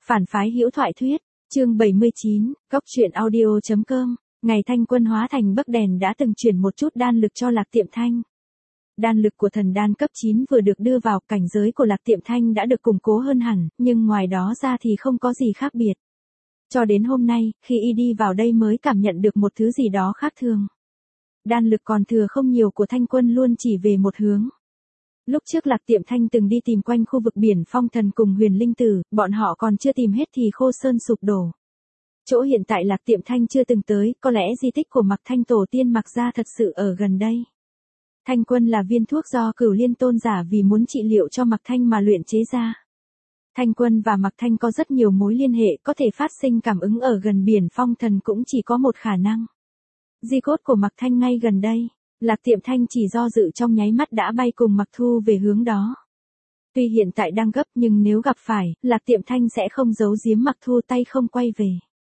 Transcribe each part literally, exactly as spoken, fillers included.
Phản phái hữu thoại thuyết, chương bảy mươi chín, góc truyện audio chấm com. Ngày Thanh Quân hóa thành bấc đèn đã từng chuyển một chút đan lực cho Lạc Tiệm Thanh. Đan lực của thần đan cấp chín vừa được đưa vào, cảnh giới của Lạc Tiệm Thanh đã được củng cố hơn hẳn, nhưng ngoài đó ra thì không có gì khác biệt. Cho đến hôm nay, khi y đi vào đây mới cảm nhận được một thứ gì đó khác thường. Đan lực còn thừa không nhiều của Thanh Quân luôn chỉ về một hướng. Lúc trước Lạc Tiệm Thanh từng đi tìm quanh khu vực biển Phong Thần cùng Huyền Linh Tử, bọn họ còn chưa tìm hết thì Khô Sơn sụp đổ. Chỗ hiện tại Lạc Tiệm Thanh chưa từng tới, có lẽ di tích của Mạc Thanh tổ tiên Mạc gia thật sự ở gần đây. Thanh Quân là viên thuốc do Cửu Liên tôn giả vì muốn trị liệu cho Mạc Thanh mà luyện chế ra. Thanh Quân và Mạc Thanh có rất nhiều mối liên hệ, có thể phát sinh cảm ứng ở gần biển Phong Thần cũng chỉ có một khả năng. Di cốt của Mạc Thanh ngay gần đây. Lạc Tiệm Thanh chỉ do dự trong nháy mắt đã bay cùng Mạc Thu về hướng đó. Tuy hiện tại đang gấp nhưng nếu gặp phải, Lạc Tiệm Thanh sẽ không giấu giếm Mạc Thu tay không quay về.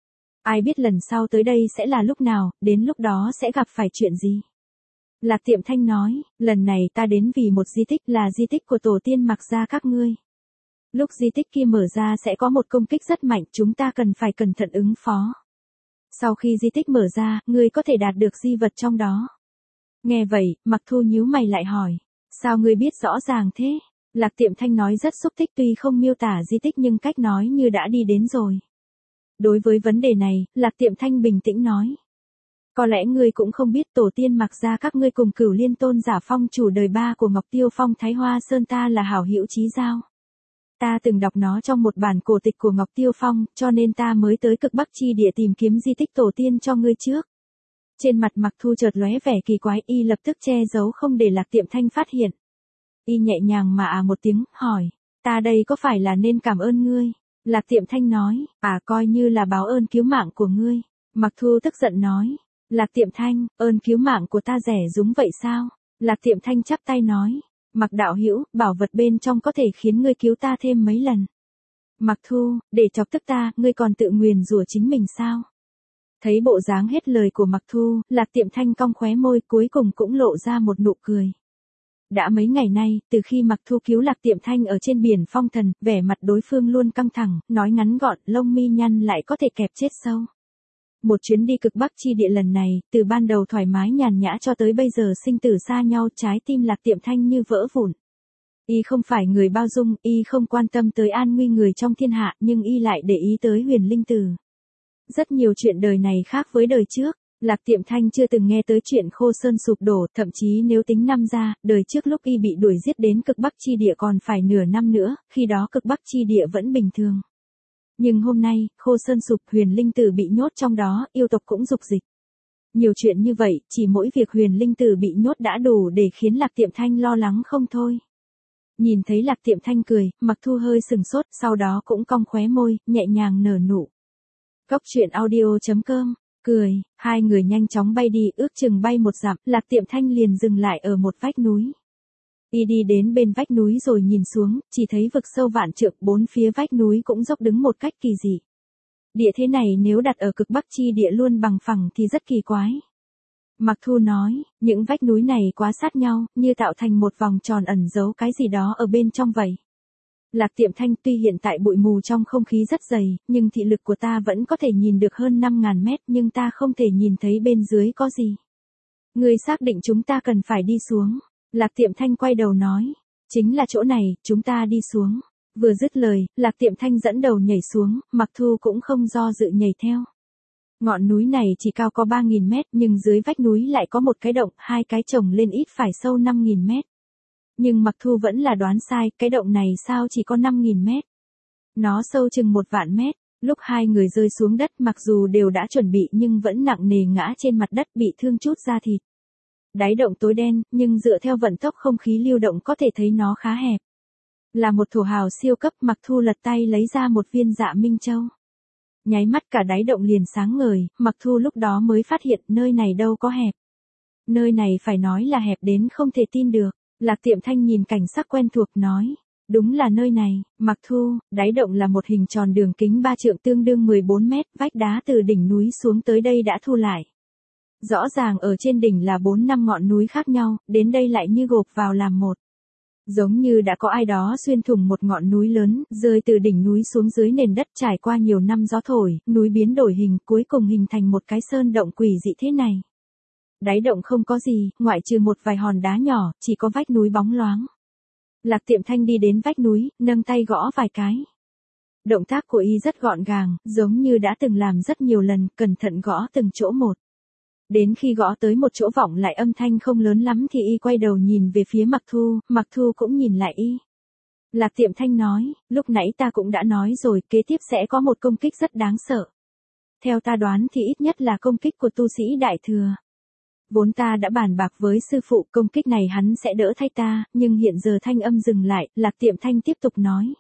Ai biết lần sau tới đây sẽ là lúc nào, đến lúc đó sẽ gặp phải chuyện gì. Lạc Tiệm Thanh nói, lần này ta đến vì một di tích là di tích của tổ tiên Mạc gia các ngươi. Lúc di tích kia mở ra sẽ có một công kích rất mạnh, chúng ta cần phải cẩn thận ứng phó. Sau khi di tích mở ra, ngươi có thể đạt được di vật trong đó. Nghe vậy, Mạc Thu nhíu mày lại hỏi, sao ngươi biết rõ ràng thế? Lạc Tiệm Thanh nói rất xúc tích, tuy không miêu tả di tích nhưng cách nói như đã đi đến rồi. Đối với vấn đề này, Lạc Tiệm Thanh bình tĩnh nói. Có lẽ ngươi cũng không biết tổ tiên Mạc gia các ngươi cùng Cửu Liên tôn giả phong chủ đời ba của Ngọc Tiêu Phong Thái Hoa Sơn ta là hảo hữu chí giao. Ta từng đọc nó trong một bản cổ tịch của Ngọc Tiêu Phong, cho nên ta mới tới cực Bắc chi địa tìm kiếm di tích tổ tiên cho ngươi trước. Trên mặt Mạc Thu chợt lóe vẻ kỳ quái, y lập tức che giấu không để Lạc Tiệm Thanh phát hiện. Y nhẹ nhàng mà à một tiếng, hỏi, ta đây có phải là nên cảm ơn ngươi? Lạc Tiệm Thanh nói, à coi như là báo ơn cứu mạng của ngươi. Mạc Thu tức giận nói, Lạc Tiệm Thanh, ơn cứu mạng của ta rẻ rúng vậy sao? Lạc Tiệm Thanh chắp tay nói, Mạc đạo hữu, bảo vật bên trong có thể khiến ngươi cứu ta thêm mấy lần. Mạc Thu, để chọc tức ta, ngươi còn tự nguyền rủa chính mình sao? Thấy bộ dáng hết lời của Mạc Thu, Lạc Tiệm Thanh cong khóe môi, cuối cùng cũng lộ ra một nụ cười. Đã mấy ngày nay, từ khi Mạc Thu cứu Lạc Tiệm Thanh ở trên biển Phong Thần, vẻ mặt đối phương luôn căng thẳng, nói ngắn gọn, lông mi nhăn lại có thể kẹp chết sâu. Một chuyến đi cực Bắc chi địa lần này, từ ban đầu thoải mái nhàn nhã cho tới bây giờ sinh tử xa nhau, trái tim Lạc Tiệm Thanh như vỡ vụn. Y không phải người bao dung, y không quan tâm tới an nguy người trong thiên hạ, nhưng y lại để ý tới Huyền Linh Tử. Rất nhiều chuyện đời này khác với đời trước, Lạc Tiệm Thanh chưa từng nghe tới chuyện Khô Sơn sụp đổ, thậm chí nếu tính năm ra, đời trước lúc y bị đuổi giết đến cực Bắc chi địa còn phải nửa năm nữa, khi đó cực Bắc chi địa vẫn bình thường. Nhưng hôm nay, Khô Sơn sụp, Huyền Linh Tử bị nhốt trong đó, yêu tộc cũng dục dịch. Nhiều chuyện như vậy, chỉ mỗi việc Huyền Linh Tử bị nhốt đã đủ để khiến Lạc Tiệm Thanh lo lắng không thôi. Nhìn thấy Lạc Tiệm Thanh cười, Mạc Thu hơi sừng sốt, sau đó cũng cong khóe môi, nhẹ nhàng nở nụ. Góc truyện audio chấm com, cười, hai người nhanh chóng bay đi, ước chừng bay một dặm, Lạc Tiệm Thanh liền dừng lại ở một vách núi. Y đi đến bên vách núi rồi nhìn xuống, chỉ thấy vực sâu vạn trượng, bốn phía vách núi cũng dốc đứng một cách kỳ dị. Địa thế này nếu đặt ở cực Bắc chi địa luôn bằng phẳng thì rất kỳ quái. Mạc Thu nói, những vách núi này quá sát nhau, như tạo thành một vòng tròn ẩn giấu cái gì đó ở bên trong vậy. Lạc Tiệm Thanh, tuy hiện tại bụi mù trong không khí rất dày, nhưng thị lực của ta vẫn có thể nhìn được hơn năm ngàn mét, nhưng ta không thể nhìn thấy bên dưới có gì. Ngươi xác định chúng ta cần phải đi xuống. Lạc Tiệm Thanh quay đầu nói, chính là chỗ này, chúng ta đi xuống. Vừa dứt lời, Lạc Tiệm Thanh dẫn đầu nhảy xuống, Mạc Thu cũng không do dự nhảy theo. Ngọn núi này chỉ cao có ba nghìn mét, nhưng dưới vách núi lại có một cái động, hai cái chồng lên ít phải sâu năm nghìn mét. Nhưng Mạc Thu vẫn là đoán sai, cái động này sao chỉ có năm nghìn mét. Nó sâu chừng một vạn mét. Lúc hai người rơi xuống đất, mặc dù đều đã chuẩn bị nhưng vẫn nặng nề ngã trên mặt đất, bị thương chút da thịt. Đáy động tối đen, nhưng dựa theo vận tốc không khí lưu động có thể thấy nó khá hẹp. Là một thổ hào siêu cấp, Mạc Thu lật tay lấy ra một viên Dạ Minh Châu. Nháy mắt cả đáy động liền sáng ngời, Mạc Thu lúc đó mới phát hiện nơi này đâu có hẹp. Nơi này phải nói là hẹp đến không thể tin được. Lạc Tiệm Thanh nhìn cảnh sắc quen thuộc nói, đúng là nơi này. Mạc Thu, đáy động là một hình tròn đường kính ba trượng tương đương mười bốn mét, vách đá từ đỉnh núi xuống tới đây đã thu lại. Rõ ràng ở trên đỉnh là bốn năm ngọn núi khác nhau, đến đây lại như gộp vào làm một. Giống như đã có ai đó xuyên thủng một ngọn núi lớn, rơi từ đỉnh núi xuống dưới nền đất, trải qua nhiều năm gió thổi, núi biến đổi hình, cuối cùng hình thành một cái sơn động quỷ dị thế này. Đáy động không có gì, ngoại trừ một vài hòn đá nhỏ, chỉ có vách núi bóng loáng. Lạc Tiệm Thanh đi đến vách núi, nâng tay gõ vài cái. Động tác của y rất gọn gàng, giống như đã từng làm rất nhiều lần, cẩn thận gõ từng chỗ một. Đến khi gõ tới một chỗ vọng lại âm thanh không lớn lắm thì y quay đầu nhìn về phía Mặc Thu, Mặc Thu cũng nhìn lại y. Lạc Tiệm Thanh nói, lúc nãy ta cũng đã nói rồi, kế tiếp sẽ có một công kích rất đáng sợ. Theo ta đoán thì ít nhất là công kích của tu sĩ Đại Thừa. Vốn ta đã bàn bạc với sư phụ, công kích này hắn sẽ đỡ thay ta, nhưng hiện giờ thanh âm dừng lại, Lạc Tiệm Thanh tiếp tục nói.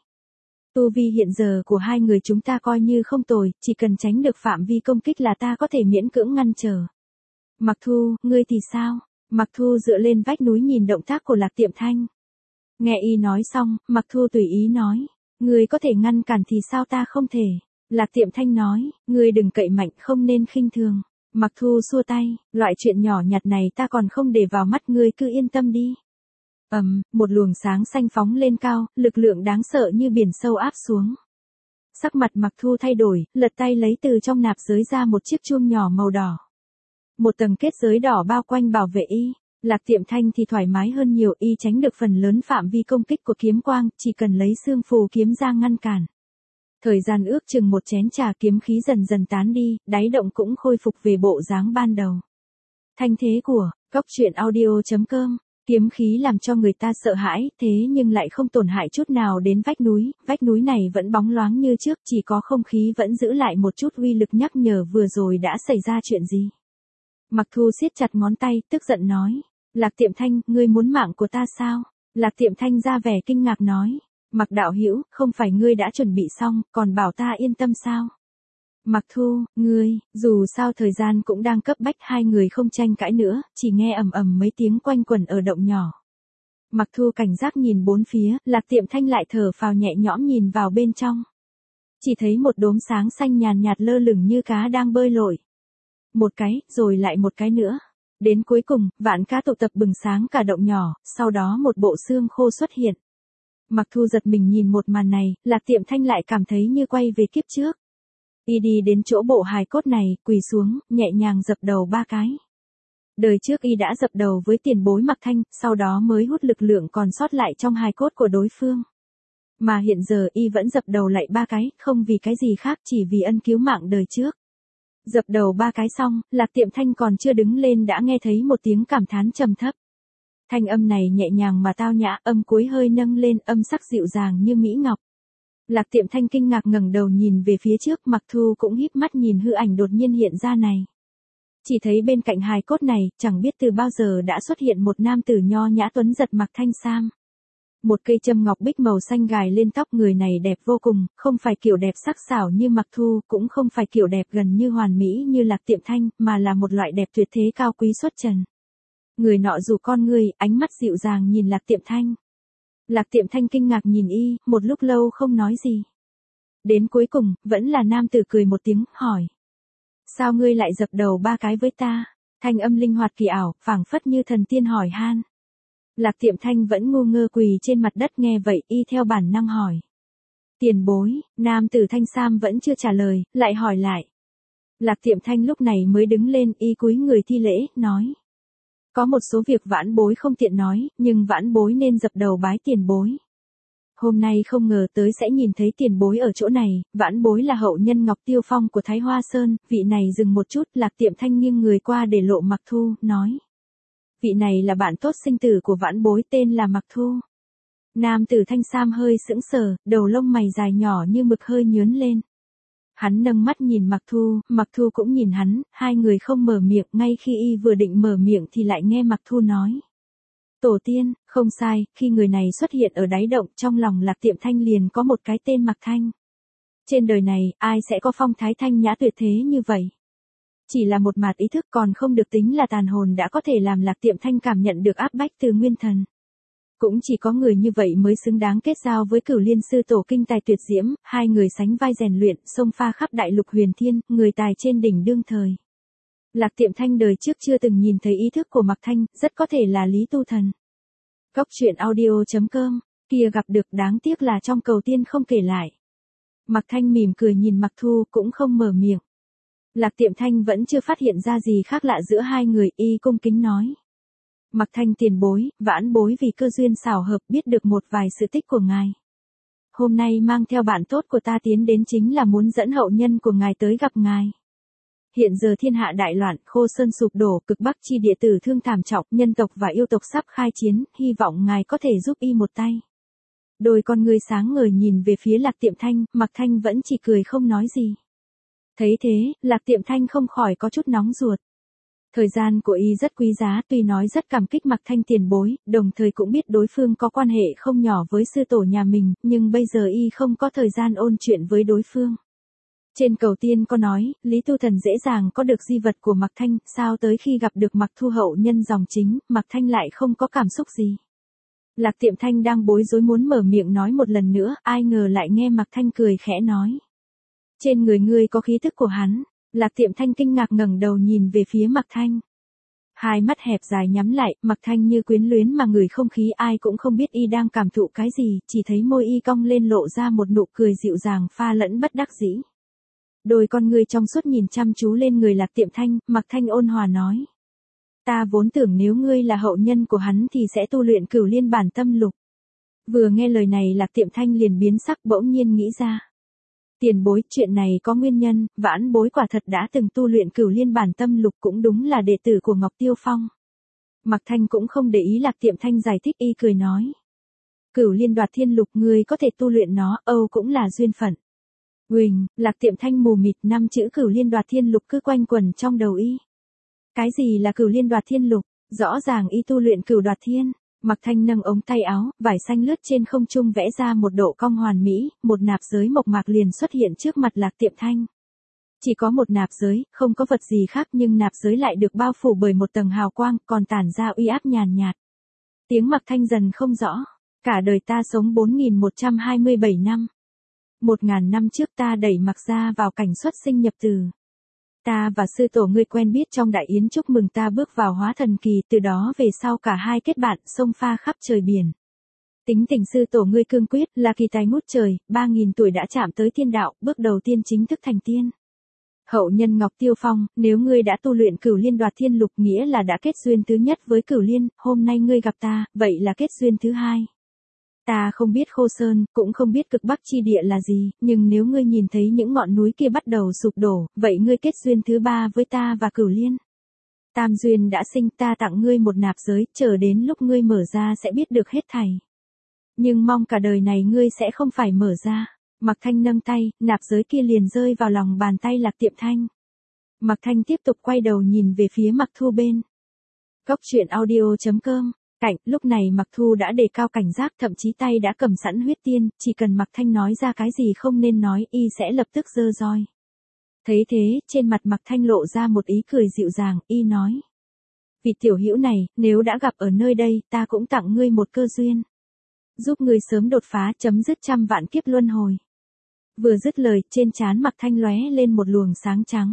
Tu vi hiện giờ của hai người chúng ta coi như không tồi, chỉ cần tránh được phạm vi công kích là ta có thể miễn cưỡng ngăn trở. Mặc Thu, ngươi thì sao? Mặc Thu dựa lên vách núi nhìn động tác của Lạc Tiệm Thanh. Nghe y nói xong, Mặc Thu tùy ý nói. Ngươi có thể ngăn cản thì sao ta không thể? Lạc Tiệm Thanh nói, ngươi đừng cậy mạnh, không nên khinh thường. Mặc Thu xua tay, loại chuyện nhỏ nhặt này ta còn không để vào mắt, ngươi cứ yên tâm đi. Ầm, um, một luồng sáng xanh phóng lên cao, lực lượng đáng sợ như biển sâu áp xuống. Sắc mặt Mặc Thu thay đổi, lật tay lấy từ trong nạp giới ra một chiếc chuông nhỏ màu đỏ. Một tầng kết giới đỏ bao quanh bảo vệ y. Lạc Tiệm Thanh thì thoải mái hơn nhiều, y tránh được phần lớn phạm vi công kích của kiếm quang, chỉ cần lấy xương phù kiếm ra ngăn cản. Thời gian ước chừng một chén trà, kiếm khí dần dần tán đi, đáy động cũng khôi phục về bộ dáng ban đầu. Thanh thế của Cóc Truyện Audio chấm com. Kiếm khí làm cho người ta sợ hãi, thế nhưng lại không tổn hại chút nào đến vách núi, vách núi này vẫn bóng loáng như trước, chỉ có không khí vẫn giữ lại một chút uy lực nhắc nhở vừa rồi đã xảy ra chuyện gì. Mặc Thu siết chặt ngón tay, tức giận nói, Lạc Tiệm Thanh, ngươi muốn mạng của ta sao? Lạc Tiệm Thanh ra vẻ kinh ngạc nói, Mặc đạo hữu, không phải ngươi đã chuẩn bị xong, còn bảo ta yên tâm sao? Mặc Thu, ngươi, dù sao thời gian cũng đang cấp bách, hai người không tranh cãi nữa, chỉ nghe ầm ầm mấy tiếng quanh quẩn ở động nhỏ. Mặc Thu cảnh giác nhìn bốn phía, Lạc Tiệm Thanh lại thở phào nhẹ nhõm nhìn vào bên trong. Chỉ thấy một đốm sáng xanh nhàn nhạt lơ lửng như cá đang bơi lội. Một cái, rồi lại một cái nữa. Đến cuối cùng, vạn cá tụ tập bừng sáng cả động nhỏ, sau đó một bộ xương khô xuất hiện. Mặc Thu giật mình nhìn một màn này, Lạc Tiệm Thanh lại cảm thấy như quay về kiếp trước. Y đi đến chỗ bộ hài cốt này, quỳ xuống, nhẹ nhàng dập đầu ba cái. Đời trước y đã dập đầu với tiền bối Mặc Thanh, sau đó mới hút lực lượng còn sót lại trong hài cốt của đối phương. Mà hiện giờ y vẫn dập đầu lại ba cái, không vì cái gì khác, chỉ vì ân cứu mạng đời trước. Dập đầu ba cái xong, Lạc Tiệm Thanh còn chưa đứng lên đã nghe thấy một tiếng cảm thán trầm thấp. Thanh âm này nhẹ nhàng mà tao nhã, âm cuối hơi nâng lên, âm sắc dịu dàng như mỹ ngọc. Lạc Tiệm Thanh kinh ngạc ngẩng đầu nhìn về phía trước, Mặc Thu cũng híp mắt nhìn hư ảnh đột nhiên hiện ra này. Chỉ thấy bên cạnh hài cốt này, chẳng biết từ bao giờ đã xuất hiện một nam tử nho nhã tuấn giật mặc thanh sam. Một cây châm ngọc bích màu xanh gài lên tóc, người này đẹp vô cùng, không phải kiểu đẹp sắc sảo như Mặc Thu, cũng không phải kiểu đẹp gần như hoàn mỹ như Lạc Tiệm Thanh, mà là một loại đẹp tuyệt thế cao quý xuất trần. Người nọ dù con người, ánh mắt dịu dàng nhìn Lạc Tiệm Thanh. Lạc Tiệm Thanh kinh ngạc nhìn y, một lúc lâu không nói gì. Đến cuối cùng, vẫn là nam tử cười một tiếng, hỏi. Sao ngươi lại dập đầu ba cái với ta? Thanh âm linh hoạt kỳ ảo, phảng phất như thần tiên hỏi han. Lạc Tiệm Thanh vẫn ngu ngơ quỳ trên mặt đất, nghe vậy y theo bản năng hỏi. Tiền bối, nam tử thanh sam vẫn chưa trả lời, lại hỏi lại. Lạc Tiệm Thanh lúc này mới đứng lên, y cúi người thi lễ, nói. Có một số việc vãn bối không tiện nói, nhưng vãn bối nên dập đầu bái tiền bối. Hôm nay không ngờ tới sẽ nhìn thấy tiền bối ở chỗ này, vãn bối là hậu nhân Ngọc Tiêu Phong của Thái Hoa Sơn, vị này dừng một chút, Lạc Tiệm Thanh nghiêng người qua để lộ Mặc Thu, nói. Vị này là bạn tốt sinh tử của vãn bối, tên là Mặc Thu. Nam tử thanh sam hơi sững sờ, đầu lông mày dài nhỏ như mực hơi nhướn lên. Hắn nâng mắt nhìn Mặc Thu, Mặc Thu cũng nhìn hắn, hai người không mở miệng, ngay khi y vừa định mở miệng thì lại nghe Mặc Thu nói. Tổ tiên, không sai, khi người này xuất hiện ở đáy động, trong lòng Lạc Tiệm Thanh liền có một cái tên Mặc Thanh. Trên đời này, ai sẽ có phong thái thanh nhã tuyệt thế như vậy? Chỉ là một mạt ý thức, còn không được tính là tàn hồn đã có thể làm Lạc Tiệm Thanh cảm nhận được áp bách từ nguyên thần. Cũng chỉ có người như vậy mới xứng đáng kết giao với Cửu Liên sư tổ kinh tài tuyệt diễm, hai người sánh vai rèn luyện, xông pha khắp đại lục huyền thiên, người tài trên đỉnh đương thời. Lạc Tiệm Thanh đời trước chưa từng nhìn thấy ý thức của Mặc Thanh, rất có thể là Lý Tu Thần. Cóc truyện audio chấm com, kia gặp được đáng tiếc là trong cầu tiên không kể lại. Mạc Thanh mỉm cười nhìn Mạc Thu cũng không mở miệng. Lạc Tiệm Thanh vẫn chưa phát hiện ra gì khác lạ giữa hai người, y cung kính nói. Mạc Thanh tiền bối, vãn bối vì cơ duyên xảo hợp biết được một vài sự tích của ngài. Hôm nay mang theo bạn tốt của ta tiến đến chính là muốn dẫn hậu nhân của ngài tới gặp ngài. Hiện giờ thiên hạ đại loạn, Khô Sơn sụp đổ, cực Bắc chi địa tử thương thảm trọng, nhân tộc và yêu tộc sắp khai chiến, hy vọng ngài có thể giúp y một tay. Đôi con ngươi sáng ngời nhìn về phía Lạc Tiệm Thanh, Mạc Thanh vẫn chỉ cười không nói gì. Thấy thế, Lạc Tiệm Thanh không khỏi có chút nóng ruột. Thời gian của y rất quý giá, tuy nói rất cảm kích Mạc Thanh tiền bối, đồng thời cũng biết đối phương có quan hệ không nhỏ với sư tổ nhà mình, nhưng bây giờ y không có thời gian ôn chuyện với đối phương. Trên cầu tiên có nói, Lý Tu Thần dễ dàng có được di vật của Mạc Thanh, sao tới khi gặp được Mạc Thu hậu nhân dòng chính, Mạc Thanh lại không có cảm xúc gì. Lạc Tiệm Thanh đang bối rối muốn mở miệng nói một lần nữa, ai ngờ lại nghe Mạc Thanh cười khẽ nói. Trên người ngươi có khí thức của hắn. Lạc Tiệm Thanh kinh ngạc ngẩng đầu nhìn về phía Mạc Thanh. Hai mắt hẹp dài nhắm lại, Mạc Thanh như quyến luyến mà ngửi không khí, ai cũng không biết y đang cảm thụ cái gì, chỉ thấy môi y cong lên lộ ra một nụ cười dịu dàng pha lẫn bất đắc dĩ. Đôi con ngươi trong suốt nhìn chăm chú lên người Lạc Tiệm Thanh, Mạc Thanh ôn hòa nói. Ta vốn tưởng nếu ngươi là hậu nhân của hắn thì sẽ tu luyện Cửu Liên Bản Tâm Lục. Vừa nghe lời này Lạc Tiệm Thanh liền biến sắc, bỗng nhiên nghĩ ra. Tiền bối, chuyện này có nguyên nhân, vãn bối quả thật đã từng tu luyện Cửu Liên Bản Tâm Lục, cũng đúng là đệ tử của Ngọc Tiêu Phong. Mạc Thanh cũng không để ý Lạc Tiệm Thanh giải thích, y cười nói. Cửu Liên Đoạt Thiên Lục ngươi có thể tu luyện nó, âu cũng là duyên phận. Huỳnh, Lạc Tiệm Thanh mù mịt, năm chữ Cửu Liên Đoạt Thiên Lục cứ quanh quẩn trong đầu y. Cái gì là Cửu Liên Đoạt Thiên Lục? Rõ ràng y tu luyện Cửu Đoạt Thiên. Mạc Thanh nâng ống tay áo, vải xanh lướt trên không trung vẽ ra một độ cong hoàn mỹ, một nạp giới mộc mạc liền xuất hiện trước mặt Lạc Tiệm Thanh. Chỉ có một nạp giới, không có vật gì khác, nhưng nạp giới lại được bao phủ bởi một tầng hào quang, còn tản ra uy áp nhàn nhạt. Tiếng Mạc Thanh dần không rõ. Cả đời ta sống bốn nghìn một trăm hai mươi bảy năm. Một ngàn năm trước ta đẩy Mạc gia vào cảnh xuất sinh nhập tử. Ta và sư tổ ngươi quen biết trong đại yến chúc mừng ta bước vào hóa thần kỳ, từ đó về sau cả hai kết bạn, sông pha khắp trời biển. Tính tình sư tổ ngươi cương quyết, là kỳ tài ngút trời, ba nghìn tuổi đã chạm tới thiên đạo, bước đầu tiên chính thức thành tiên. Hậu nhân Ngọc Tiêu Phong, nếu ngươi đã tu luyện Cửu Liên Đoạt Thiên Lục nghĩa là đã kết duyên thứ nhất với Cửu Liên, hôm nay ngươi gặp ta, vậy là kết duyên thứ hai. Ta không biết Khô Sơn, cũng không biết cực Bắc chi địa là gì, nhưng nếu ngươi nhìn thấy những ngọn núi kia bắt đầu sụp đổ, vậy ngươi kết duyên thứ ba với ta và Cửu Liên. Tam duyên đã sinh, ta tặng ngươi một nạp giới, chờ đến lúc ngươi mở ra sẽ biết được hết thảy. Nhưng mong cả đời này ngươi sẽ không phải mở ra. Mạc Thanh nâng tay, nạp giới kia liền rơi vào lòng bàn tay Lạc Tiệm Thanh. Mạc Thanh tiếp tục quay đầu nhìn về phía Mạc Thu bên. Cóc truyện audio chấm com. Cạnh, lúc này Mạc Thu đã đề cao cảnh giác, thậm chí tay đã cầm sẵn huyết tiên, chỉ cần Mạc Thanh nói ra cái gì không nên nói, y sẽ lập tức giơ roi. Thấy thế, trên mặt Mạc Thanh lộ ra một ý cười dịu dàng, y nói. Vị tiểu hữu này, nếu đã gặp ở nơi đây, ta cũng tặng ngươi một cơ duyên. Giúp ngươi sớm đột phá, chấm dứt trăm vạn kiếp luân hồi. Vừa dứt lời, trên trán Mạc Thanh lóe lên một luồng sáng trắng.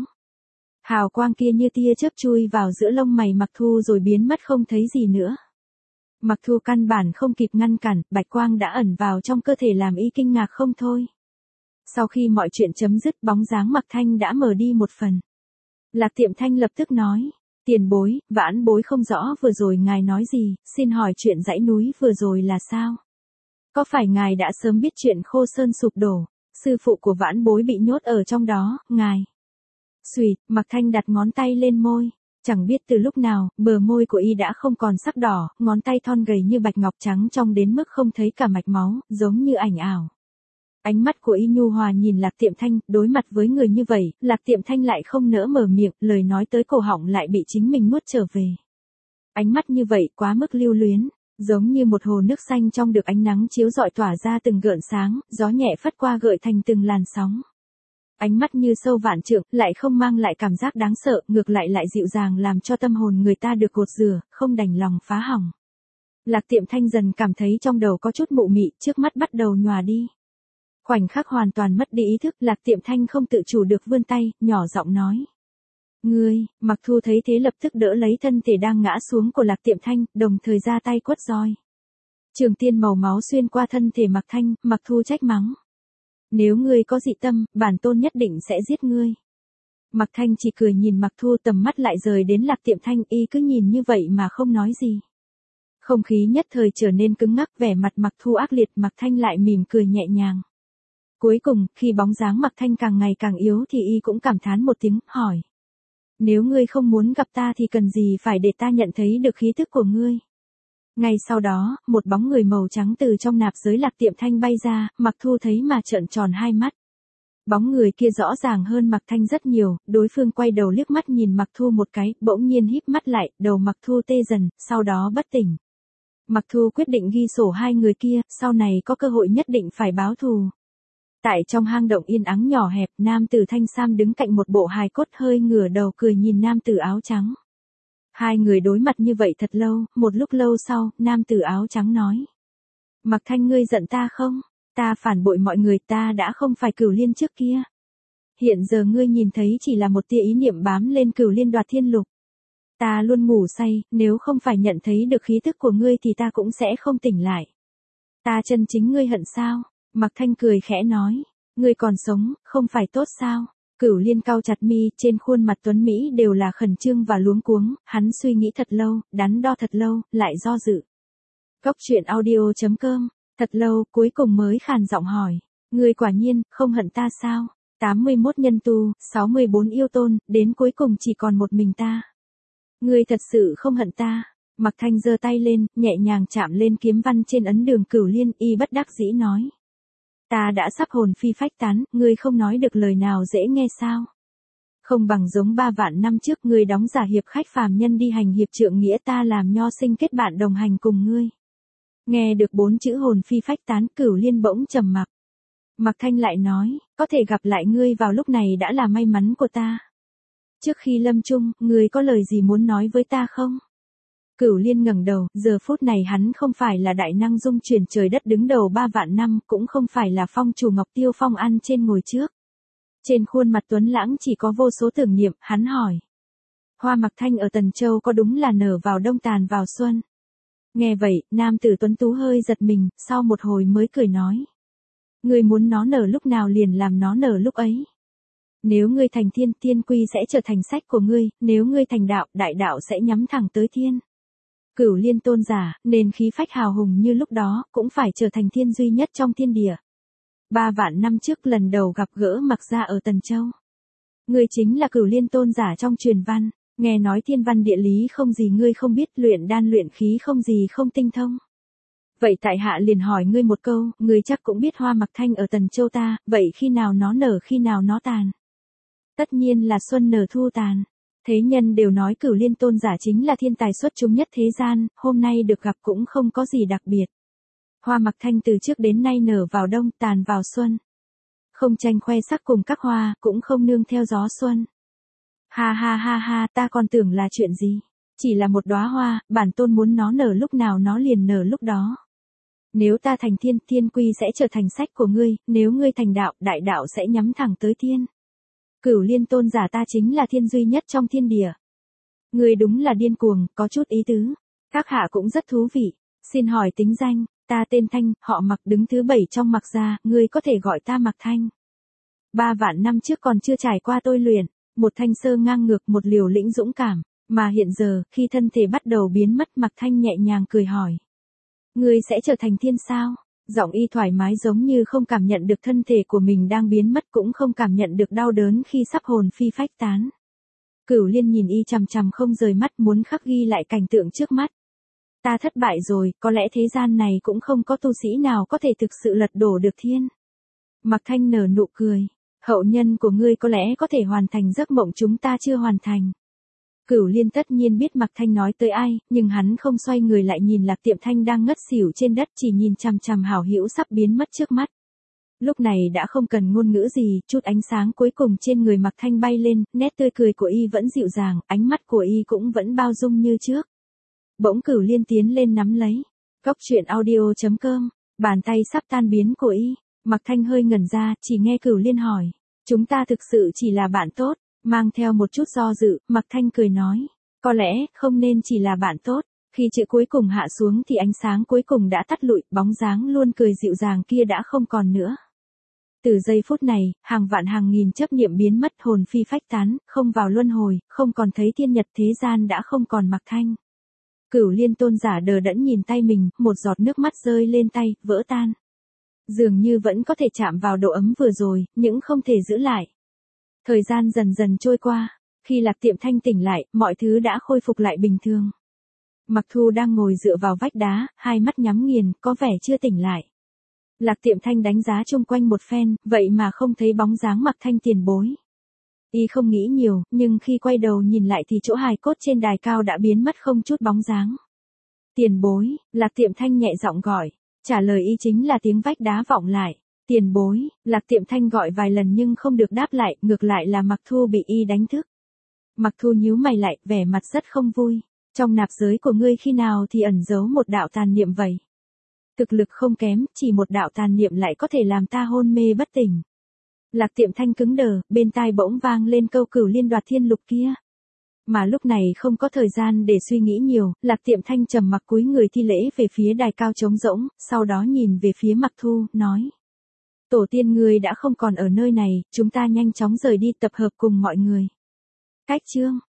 Hào quang kia như tia chớp chui vào giữa lông mày Mạc Thu rồi biến mất không thấy gì nữa. Mạc Thu căn bản không kịp ngăn cản, bạch quang đã ẩn vào trong cơ thể làm y kinh ngạc không thôi. Sau khi mọi chuyện chấm dứt, bóng dáng Mạc Thanh đã mở đi một phần. Lạc Tiệm Thanh lập tức nói, tiền bối, vãn bối không rõ vừa rồi ngài nói gì, xin hỏi chuyện dãy núi vừa rồi là sao? Có phải ngài đã sớm biết chuyện Khô Sơn sụp đổ, sư phụ của vãn bối bị nhốt ở trong đó, ngài? Xùyệt, Mạc Thanh đặt ngón tay lên môi. Chẳng biết từ lúc nào, bờ môi của y đã không còn sắc đỏ, ngón tay thon gầy như bạch ngọc trắng trong đến mức không thấy cả mạch máu, giống như ảnh ảo. Ánh mắt của y nhu hòa nhìn Lạc Tiệm Thanh, đối mặt với người như vậy, Lạc Tiệm Thanh lại không nỡ mở miệng, lời nói tới cổ họng lại bị chính mình nuốt trở về. Ánh mắt như vậy quá mức lưu luyến, giống như một hồ nước xanh trong được ánh nắng chiếu rọi tỏa ra từng gợn sáng, gió nhẹ phất qua gợi thành từng làn sóng. Ánh mắt như sâu vạn trượng, lại không mang lại cảm giác đáng sợ, ngược lại lại dịu dàng làm cho tâm hồn người ta được gột rửa, không đành lòng phá hỏng. Lạc Tiệm Thanh dần cảm thấy trong đầu có chút mụ mị, trước mắt bắt đầu nhòa đi. Khoảnh khắc hoàn toàn mất đi ý thức, Lạc Tiệm Thanh không tự chủ được vươn tay, nhỏ giọng nói. Ngươi, Mạc Thu thấy thế lập tức đỡ lấy thân thể đang ngã xuống của Lạc Tiệm Thanh, đồng thời ra tay quất roi. Trường tiên màu máu xuyên qua thân thể Mạc Thanh, Mạc Thu trách mắng. Nếu ngươi có dị tâm, bản tôn nhất định sẽ giết ngươi. Mạc Thanh chỉ cười nhìn Mạc Thu, tầm mắt lại rời đến Lạc Tiệm Thanh, y cứ nhìn như vậy mà không nói gì. Không khí nhất thời trở nên cứng ngắc, vẻ mặt Mạc Thu ác liệt, Mạc Thanh lại mỉm cười nhẹ nhàng. Cuối cùng, khi bóng dáng Mạc Thanh càng ngày càng yếu thì y cũng cảm thán một tiếng, hỏi. Nếu ngươi không muốn gặp ta thì cần gì phải để ta nhận thấy được khí tức của ngươi. Ngay sau đó, một bóng người màu trắng từ trong nạp giới Lạc Tiệm Thanh bay ra, Mạc Thu thấy mà trợn tròn hai mắt. Bóng người kia rõ ràng hơn Mạc Thanh rất nhiều, đối phương quay đầu liếc mắt nhìn Mạc Thu một cái, bỗng nhiên híp mắt lại, đầu Mạc Thu tê dần, sau đó bất tỉnh. Mạc Thu quyết định ghi sổ hai người kia, sau này có cơ hội nhất định phải báo thù. Tại trong hang động yên ắng nhỏ hẹp, nam tử thanh sam đứng cạnh một bộ hài cốt, hơi ngửa đầu cười nhìn nam tử áo trắng. Hai người đối mặt như vậy thật lâu, một lúc lâu sau, nam tử áo trắng nói. Mạc Thanh, ngươi giận ta không? Ta phản bội mọi người, ta đã không phải Cửu Liên trước kia. Hiện giờ ngươi nhìn thấy chỉ là một tia ý niệm bám lên Cửu Liên đoạt thiên lục. Ta luôn ngủ say, nếu không phải nhận thấy được khí tức của ngươi thì ta cũng sẽ không tỉnh lại. Ta chân chính ngươi hận sao? Mạc Thanh cười khẽ nói. Ngươi còn sống, không phải tốt sao? Cửu Liên cau chặt mi, trên khuôn mặt tuấn Mỹ đều là khẩn trương và luống cuống, hắn suy nghĩ thật lâu, đắn đo thật lâu, lại do dự. Cốc truyện audio chấm com, thật lâu, cuối cùng mới khàn giọng hỏi. Ngươi quả nhiên, không hận ta sao? tám mươi mốt nhân tu, sáu mươi bốn yêu tôn, đến cuối cùng chỉ còn một mình ta. Ngươi thật sự không hận ta. Mạc Thanh giơ tay lên, nhẹ nhàng chạm lên kiếm văn trên ấn đường Cửu Liên, y bất đắc dĩ nói. Ta đã sắp hồn phi phách tán, ngươi không nói được lời nào dễ nghe sao? Không bằng giống ba vạn năm trước ngươi đóng giả hiệp khách phàm nhân đi hành hiệp trượng nghĩa, ta làm nho sinh kết bạn đồng hành cùng ngươi. Nghe được bốn chữ hồn phi phách tán, Cửu Liên bỗng trầm mặc. Mạc Thanh lại nói, có thể gặp lại ngươi vào lúc này đã là may mắn của ta. Trước khi lâm chung, ngươi có lời gì muốn nói với ta không? Cửu Liên ngẩng đầu, giờ phút này hắn không phải là đại năng dung chuyển trời đất đứng đầu ba vạn năm, cũng không phải là phong chủ Ngọc Tiêu Phong ăn trên ngồi trước. Trên khuôn mặt tuấn lãng chỉ có vô số tưởng niệm, hắn hỏi. Hoa Mạc Thanh ở Tần Châu có đúng là nở vào đông tàn vào xuân? Nghe vậy, nam tử tuấn tú hơi giật mình, sau một hồi mới cười nói. Ngươi muốn nó nở lúc nào liền làm nó nở lúc ấy. Nếu ngươi thành thiên, thiên quy sẽ trở thành sách của ngươi, nếu ngươi thành đạo, đại đạo sẽ nhắm thẳng tới thiên. Cửu Liên tôn giả, nên khí phách hào hùng như lúc đó, cũng phải trở thành thiên duy nhất trong thiên địa. Ba vạn năm trước lần đầu gặp gỡ Mạc gia ở Tần Châu. Ngươi chính là Cửu Liên tôn giả trong truyền văn, nghe nói thiên văn địa lý không gì ngươi không biết, luyện đan luyện khí không gì không tinh thông. Vậy tại hạ liền hỏi ngươi một câu, ngươi chắc cũng biết Hoa Mạc Thanh ở Tần Châu ta, vậy khi nào nó nở khi nào nó tàn? Tất nhiên là xuân nở thu tàn. Thế nhân đều nói Cửu Liên tôn giả chính là thiên tài xuất chúng nhất thế gian, hôm nay được gặp cũng không có gì đặc biệt. Hoa Mạc Thanh từ trước đến nay nở vào đông, tàn vào xuân. Không tranh khoe sắc cùng các hoa, cũng không nương theo gió xuân. Ha ha ha ha, ta còn tưởng là chuyện gì? Chỉ là một đóa hoa, bản tôn muốn nó nở lúc nào nó liền nở lúc đó. Nếu ta thành thiên, thiên quy sẽ trở thành sách của ngươi, nếu ngươi thành đạo, đại đạo sẽ nhắm thẳng tới thiên. Cửu Liên tôn giả ta chính là thiên duy nhất trong thiên địa. Ngươi đúng là điên cuồng, có chút ý tứ. Các hạ cũng rất thú vị. Xin hỏi tính danh, ta tên Thanh, họ Mạc, đứng thứ bảy trong Mạc gia, ngươi có thể gọi ta Mạc Thanh. Ba vạn năm trước còn chưa trải qua tôi luyện, một thanh sơ ngang ngược, một liều lĩnh dũng cảm, mà hiện giờ, khi thân thể bắt đầu biến mất, Mạc Thanh nhẹ nhàng cười hỏi. Ngươi sẽ trở thành thiên sao? Giọng y thoải mái giống như không cảm nhận được thân thể của mình đang biến mất, cũng không cảm nhận được đau đớn khi sắp hồn phi phách tán. Cửu Liên nhìn y chằm chằm không rời mắt, muốn khắc ghi lại cảnh tượng trước mắt. Ta thất bại rồi, có lẽ thế gian này cũng không có tu sĩ nào có thể thực sự lật đổ được thiên. Mạc Thanh nở nụ cười. Hậu nhân của ngươi có lẽ có thể hoàn thành giấc mộng chúng ta chưa hoàn thành. Cửu Liên tất nhiên biết Mạc Thanh nói tới ai, nhưng hắn không xoay người lại nhìn Lạc Tiệm Thanh đang ngất xỉu trên đất, chỉ nhìn chằm chằm hảo hữu sắp biến mất trước mắt. Lúc này đã không cần ngôn ngữ gì, chút ánh sáng cuối cùng trên người Mạc Thanh bay lên, nét tươi cười của y vẫn dịu dàng, ánh mắt của y cũng vẫn bao dung như trước. Bỗng Cửu Liên tiến lên nắm lấy. Cốc truyện audio chấm com, bàn tay sắp tan biến của y. Mạc Thanh hơi ngẩn ra, chỉ nghe Cửu Liên hỏi. Chúng ta thực sự chỉ là bạn tốt. Mang theo một chút do dự, Mạc Thanh cười nói. Có lẽ, không nên chỉ là bạn tốt. Khi chữ cuối cùng hạ xuống thì ánh sáng cuối cùng đã tắt lụi, bóng dáng luôn cười dịu dàng kia đã không còn nữa. Từ giây phút này, hàng vạn hàng nghìn chấp niệm biến mất, hồn phi phách tán, không vào luân hồi, không còn thấy thiên nhật, thế gian đã không còn Mạc Thanh. Cửu Liên tôn giả đờ đẫn nhìn tay mình, một giọt nước mắt rơi lên tay, vỡ tan. Dường như vẫn có thể chạm vào độ ấm vừa rồi, nhưng không thể giữ lại. Thời gian dần dần trôi qua, khi Lạc Tiệm Thanh tỉnh lại, mọi thứ đã khôi phục lại bình thường. Mặc Thu đang ngồi dựa vào vách đá, hai mắt nhắm nghiền, có vẻ chưa tỉnh lại. Lạc Tiệm Thanh đánh giá chung quanh một phen, vậy mà không thấy bóng dáng Mạc Thanh tiền bối. Y không nghĩ nhiều, nhưng khi quay đầu nhìn lại thì chỗ hài cốt trên đài cao đã biến mất không chút bóng dáng. Tiền bối, Lạc Tiệm Thanh nhẹ giọng gọi, trả lời y chính là tiếng vách đá vọng lại. Tiền bối, Lạc Tiệm Thanh gọi vài lần nhưng không được đáp lại, ngược lại là Mặc Thu bị y đánh thức. Mặc Thu nhíu mày lại, vẻ mặt rất không vui. Trong nạp giới của ngươi khi nào thì ẩn giấu một đạo tàn niệm vậy? Thực lực không kém, chỉ một đạo tàn niệm lại có thể làm ta hôn mê bất tỉnh. Lạc Tiệm Thanh cứng đờ, bên tai bỗng vang lên câu Cửu Liên đoạt thiên lục kia. Mà lúc này không có thời gian để suy nghĩ nhiều, Lạc Tiệm Thanh trầm mặc cúi người thi lễ về phía đài cao trống rỗng, sau đó nhìn về phía Mặc Thu, nói. Tổ tiên ngươi đã không còn ở nơi này, chúng ta nhanh chóng rời đi tập hợp cùng mọi người. Cách chương